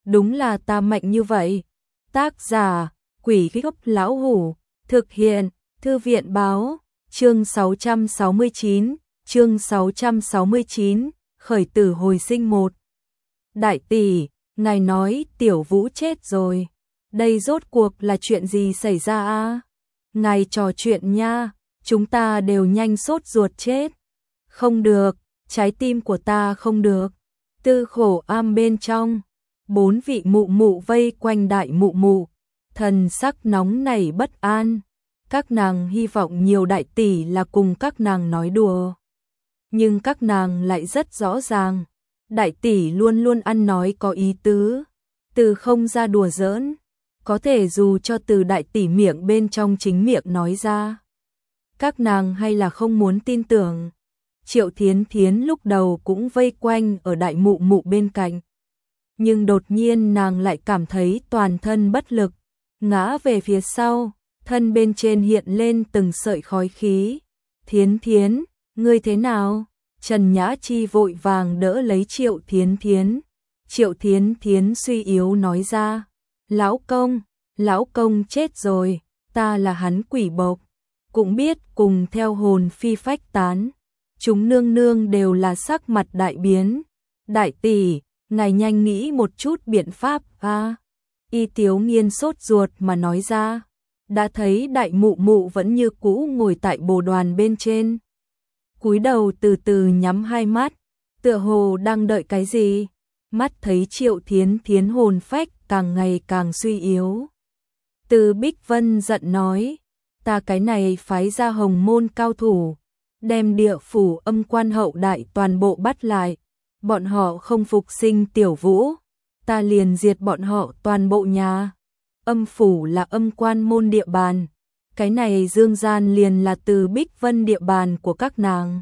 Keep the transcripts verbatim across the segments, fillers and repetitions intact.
đúng là ta mạnh như vậy. Tác giả, Quỷ Gốc Lão Hủ, thực hiện, Thư viện báo, chương sáu trăm sáu mươi chín, chương sáu trăm sáu mươi chín, khởi tử hồi sinh một. Đại tỷ, ngài nói Tiểu Vũ chết rồi. Đây rốt cuộc là chuyện gì xảy ra a? Ngài trò chuyện nha, chúng ta đều nhanh sốt ruột chết. Không được, trái tim của ta không được. Tư khổ am bên trong, bốn vị mụ mụ vây quanh đại mụ mụ, thần sắc nóng nảy bất an. Các nàng hy vọng nhiều đại tỷ là cùng các nàng nói đùa. Nhưng các nàng lại rất rõ ràng, đại tỷ luôn luôn ăn nói có ý tứ, từ không ra đùa giỡn, có thể dù cho từ đại tỷ miệng bên trong chính miệng nói ra. Các nàng hay là không muốn tin tưởng. Triệu Thiến Thiến lúc đầu cũng vây quanh ở đại mụ mụ bên cạnh. Nhưng đột nhiên nàng lại cảm thấy toàn thân bất lực, ngã về phía sau, thân bên trên hiện lên từng sợi khói khí. Thiến Thiến, ngươi thế nào? Trần Nhã Chi vội vàng đỡ lấy Triệu Thiến Thiến. Triệu Thiến Thiến suy yếu nói ra, lão công, lão công chết rồi, ta là hắn quỷ bộc, cũng biết cùng theo hồn phi phách tán. Chúng nương nương đều là sắc mặt đại biến. Đại tỷ, ngài nhanh nghĩ một chút biện pháp a. Y Tiếu Nghiên sốt ruột mà nói ra. Đã thấy đại mụ mụ vẫn như cũ ngồi tại bồ đoàn bên trên, cúi đầu từ từ nhắm hai mắt, tựa hồ đang đợi cái gì. Mắt thấy Triệu Thiến Thiến hồn phách càng ngày càng suy yếu. Từ Bích Vân giận nói, ta cái này phái ra hồng môn cao thủ, đem địa phủ âm quan hậu đại toàn bộ bắt lại. Bọn họ không phục sinh Tiểu Vũ, ta liền diệt bọn họ toàn bộ nhà. Âm phủ là âm quan môn địa bàn, cái này dương gian liền là từ Bích Vân địa bàn của các nàng.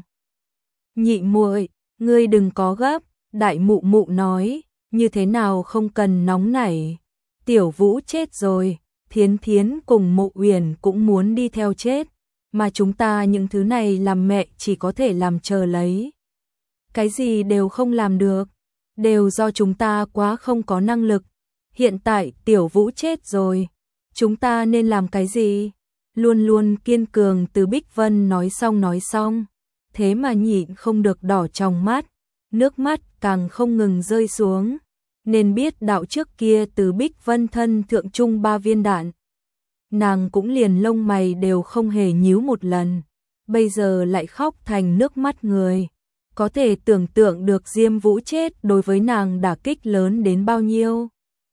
Nhị muội, ngươi đừng có gấp, đại mụ mụ nói, như thế nào không cần nóng nảy. Tiểu Vũ chết rồi, Thiến Thiến cùng Mộ Uyển cũng muốn đi theo chết, mà chúng ta những thứ này làm mẹ chỉ có thể làm chờ lấy. Cái gì đều không làm được, đều do chúng ta quá không có năng lực. Hiện tại Tiểu Vũ chết rồi, chúng ta nên làm cái gì? Luôn luôn kiên cường Từ Bích Vân nói xong nói xong, thế mà nhịn không được đỏ trong mắt, nước mắt càng không ngừng rơi xuống. Nên biết đạo trước kia Từ Bích Vân thân thượng trung ba viên đạn, nàng cũng liền lông mày đều không hề nhíu một lần, bây giờ lại khóc thành nước mắt người. Có thể tưởng tượng được Diêm Vũ chết đối với nàng đả kích lớn đến bao nhiêu.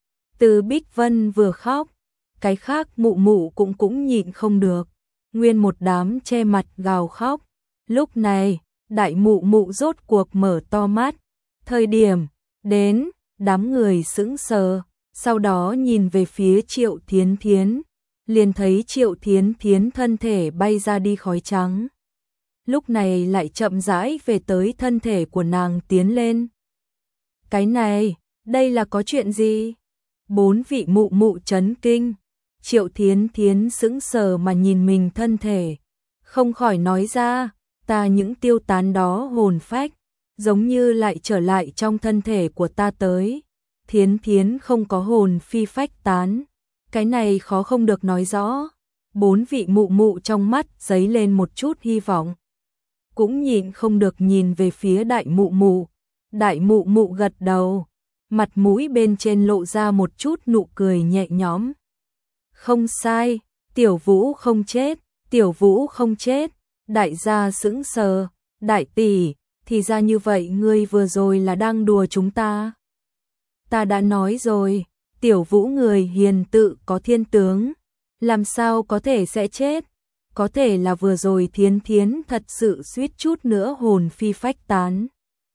Từ Bích Vân vừa khóc, cái khác mụ mụ cũng cũng nhịn không được, nguyên một đám che mặt gào khóc. Lúc này, đại mụ mụ rốt cuộc mở to mắt, thời điểm đến, đám người sững sờ, sau đó nhìn về phía Triệu Thiến Thiến, liền thấy Triệu Thiến Thiến thân thể bay ra đi khói trắng. Lúc này lại chậm rãi về tới thân thể của nàng tiến lên. Cái này, đây là có chuyện gì? Bốn vị mụ mụ chấn kinh, Triệu Thiến Thiến sững sờ mà nhìn mình thân thể, không khỏi nói ra, ta những tiêu tán đó hồn phách, giống như lại trở lại trong thân thể của ta tới. Thiến Thiến không có hồn phi phách tán, cái này khó không được nói rõ. Bốn vị mụ mụ trong mắt dấy lên một chút hy vọng, cũng nhịn không được nhìn về phía đại mụ mụ. Đại mụ mụ gật đầu, mặt mũi bên trên lộ ra một chút nụ cười nhẹ nhõm. Không sai, Tiểu Vũ không chết, Tiểu Vũ không chết. Đại gia sững sờ, đại tỷ, thì ra như vậy ngươi vừa rồi là đang đùa chúng ta. Ta đã nói rồi, Tiểu Vũ người hiền tự có thiên tướng, làm sao có thể sẽ chết. Có thể là vừa rồi Thiến Thiến thật sự suýt chút nữa hồn phi phách tán.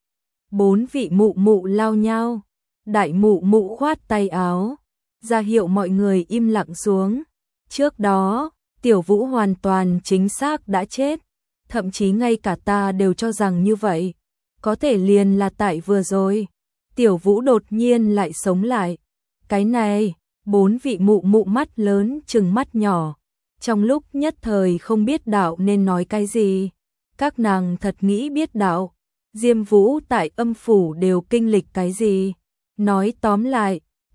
Bốn vị mụ mụ lao nhau, đại mụ mụ khoát tay áo, ra hiệu mọi người im lặng xuống. Trước đó, Tiểu Vũ hoàn toàn chính xác đã chết, thậm chí ngay cả ta đều cho rằng như vậy. Có thể liền là tại vừa rồi, Tiểu Vũ đột nhiên lại sống lại. Cái này, bốn vị mụ mụ mắt lớn trừng mắt nhỏ, trong lúc nhất thời không biết đạo nên nói cái gì. Các nàng thật nghĩ biết đạo, Diêm Vũ tại âm phủ đều kinh lịch cái gì. Nói tóm lại,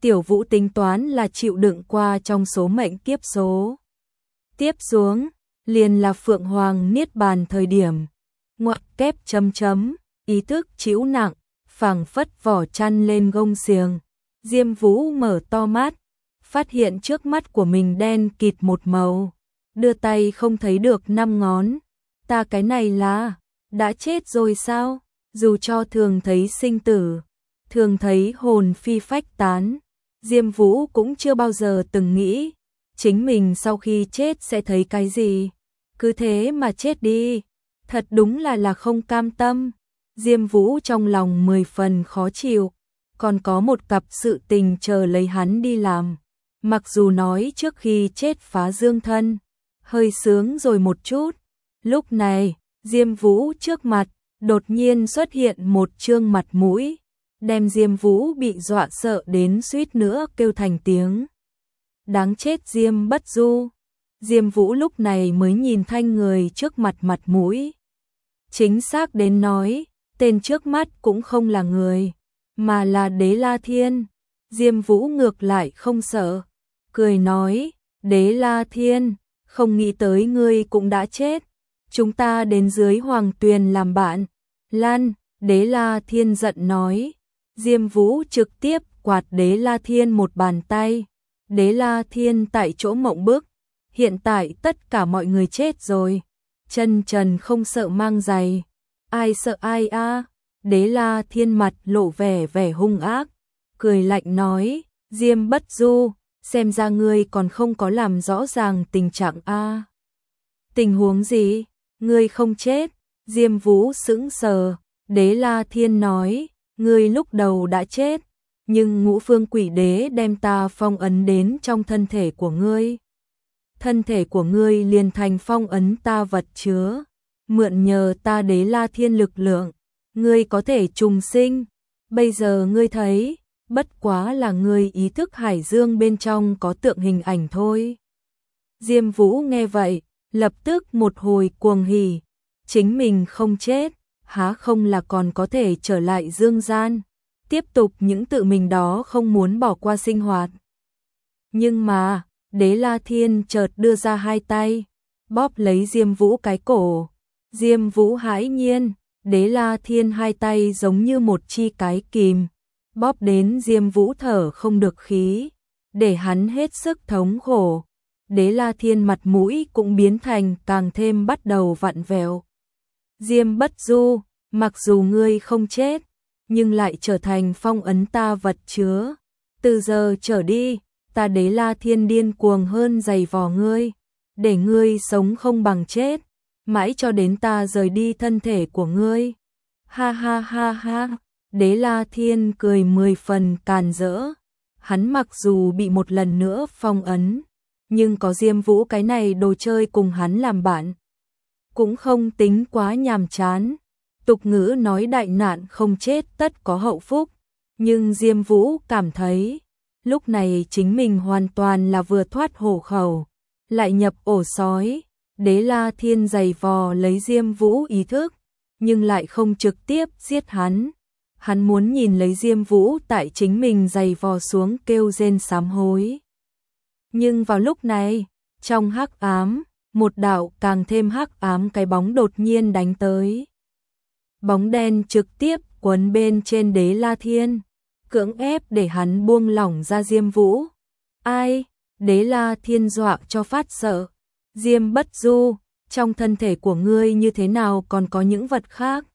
Tiểu Vũ tính toán là chịu đựng qua trong số mệnh kiếp số. Tiếp xuống, liền là Phượng Hoàng Niết Bàn thời điểm. Ngoặc kép chấm chấm, ý thức chịu nặng, phảng phất vỏ chăn lên gông xiềng. Diêm Vũ mở to mắt, phát hiện trước mắt của mình đen kịt một màu. Đưa tay không thấy được năm ngón. Ta cái này là, đã chết rồi sao? Dù cho thường thấy sinh tử, thường thấy hồn phi phách tán, Diêm Vũ cũng chưa bao giờ từng nghĩ, chính mình sau khi chết sẽ thấy cái gì. Cứ thế mà chết đi, thật đúng là là không cam tâm. Diêm Vũ trong lòng mười phần khó chịu, còn có một cặp sự tình chờ lấy hắn đi làm. Mặc dù nói trước khi chết phá dương thân, hơi sướng rồi một chút. Lúc này, Diêm Vũ trước mặt, đột nhiên xuất hiện một trương mặt mũi, đem Diêm Vũ bị dọa sợ đến suýt nữa kêu thành tiếng. Đáng chết Diêm Bất Du. Diêm Vũ lúc này mới nhìn thanh người trước mặt mặt mũi. Chính xác đến nói, tên trước mắt cũng không là người, mà là Đế La Thiên. Diêm Vũ ngược lại không sợ, cười nói, Đế La Thiên, không nghĩ tới ngươi cũng đã chết. Chúng ta đến dưới Hoàng Tuyền làm bạn. Lan, Đế La Thiên giận nói. Diêm Vũ trực tiếp quạt Đế La Thiên một bàn tay. Đế La Thiên tại chỗ mộng bức. Hiện tại tất cả mọi người chết rồi. Chân trần không sợ mang giày. Ai sợ ai a? À? Đế La Thiên mặt lộ vẻ vẻ hung ác, cười lạnh nói, Diêm Bất Du, xem ra ngươi còn không có làm rõ ràng tình trạng a. À? Tình huống gì? Ngươi không chết? Diêm Vũ sững sờ. Đế La Thiên nói, ngươi lúc đầu đã chết, nhưng Ngũ Phương Quỷ Đế đem ta phong ấn đến trong thân thể của ngươi. Thân thể của ngươi liền thành phong ấn ta vật chứa, mượn nhờ ta Đế La Thiên lực lượng, ngươi có thể trùng sinh. Bây giờ ngươi thấy, bất quá là ngươi ý thức hải dương bên trong có tượng hình ảnh thôi. Diêm Vũ nghe vậy, lập tức một hồi cuồng hỉ, chính mình không chết, há không là còn có thể trở lại dương gian, tiếp tục những tự mình đó không muốn bỏ qua sinh hoạt. Nhưng mà, Đế La Thiên chợt đưa ra hai tay, bóp lấy Diêm Vũ cái cổ. Diêm Vũ hãi nhiên, Đế La Thiên hai tay giống như một chi cái kìm, bóp đến Diêm Vũ thở không được khí, để hắn hết sức thống khổ. Đế La Thiên mặt mũi cũng biến thành càng thêm bắt đầu vặn vẹo. Diêm Bất Du, mặc dù ngươi không chết, nhưng lại trở thành phong ấn ta vật chứa. Từ giờ trở đi, ta Đế La Thiên điên cuồng hơn giày vò ngươi, để ngươi sống không bằng chết, mãi cho đến ta rời đi thân thể của ngươi. Ha ha ha ha, Đế La Thiên cười mười phần càn rỡ. Hắn mặc dù bị một lần nữa phong ấn, nhưng có Diêm Vũ cái này đồ chơi cùng hắn làm bạn, cũng không tính quá nhàm chán. Tục ngữ nói đại nạn không chết tất có hậu phúc, nhưng Diêm Vũ cảm thấy, lúc này chính mình hoàn toàn là vừa thoát hổ khẩu, lại nhập ổ sói. Đế La Thiên giày vò lấy Diêm Vũ ý thức, nhưng lại không trực tiếp giết hắn. Hắn muốn nhìn lấy Diêm Vũ tại chính mình giày vò xuống kêu rên sám hối. Nhưng vào lúc này, trong hắc ám, một đạo càng thêm hắc ám cái bóng đột nhiên đánh tới. Bóng đen trực tiếp quấn bên trên Đế La Thiên, cưỡng ép để hắn buông lỏng ra Diêm Vũ. Ai? Đế La Thiên dọa cho phát sợ. Diêm Bất Du, trong thân thể của ngươi như thế nào còn có những vật khác?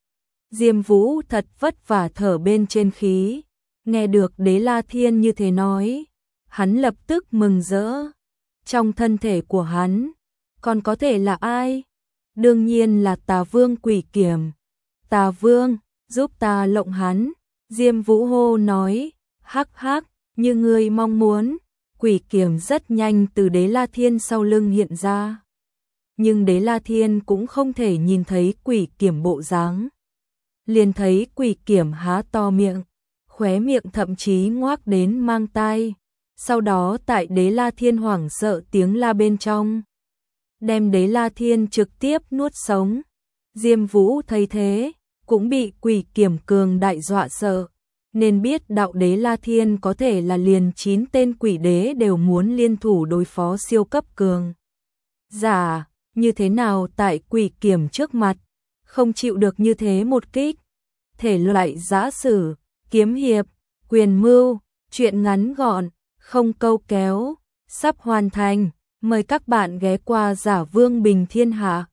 Diêm Vũ thật vất vả thở bên trên khí, nghe được Đế La Thiên như thế nói, hắn lập tức mừng rỡ. Trong thân thể của hắn, còn có thể là ai? Đương nhiên là Tà Vương Quỷ Kiểm. Tà Vương, giúp ta lộng hắn. Diêm Vũ hô nói, hắc hắc, như ngươi mong muốn. Quỷ Kiểm rất nhanh từ Đế La Thiên sau lưng hiện ra. Nhưng Đế La Thiên cũng không thể nhìn thấy Quỷ Kiểm bộ dáng. Liền thấy Quỷ Kiểm há to miệng, khóe miệng thậm chí ngoác đến mang tai. Sau đó tại Đế La Thiên hoảng sợ tiếng la bên trong, đem Đế La Thiên trực tiếp nuốt sống. Diêm Vũ thấy thế, cũng bị Quỷ Kiểm cường đại dọa sợ, nên biết đạo đế La Thiên có thể là liền chín tên quỷ đế đều muốn liên thủ đối phó siêu cấp cường giả, như thế nào tại quỷ kiểm trước mặt, không chịu được như thế một kích. Thể loại giã sử, kiếm hiệp, quyền mưu, truyện ngắn gọn, không câu kéo, sắp hoàn thành, mời các bạn ghé qua Giả Vương Bình Thiên Hạ.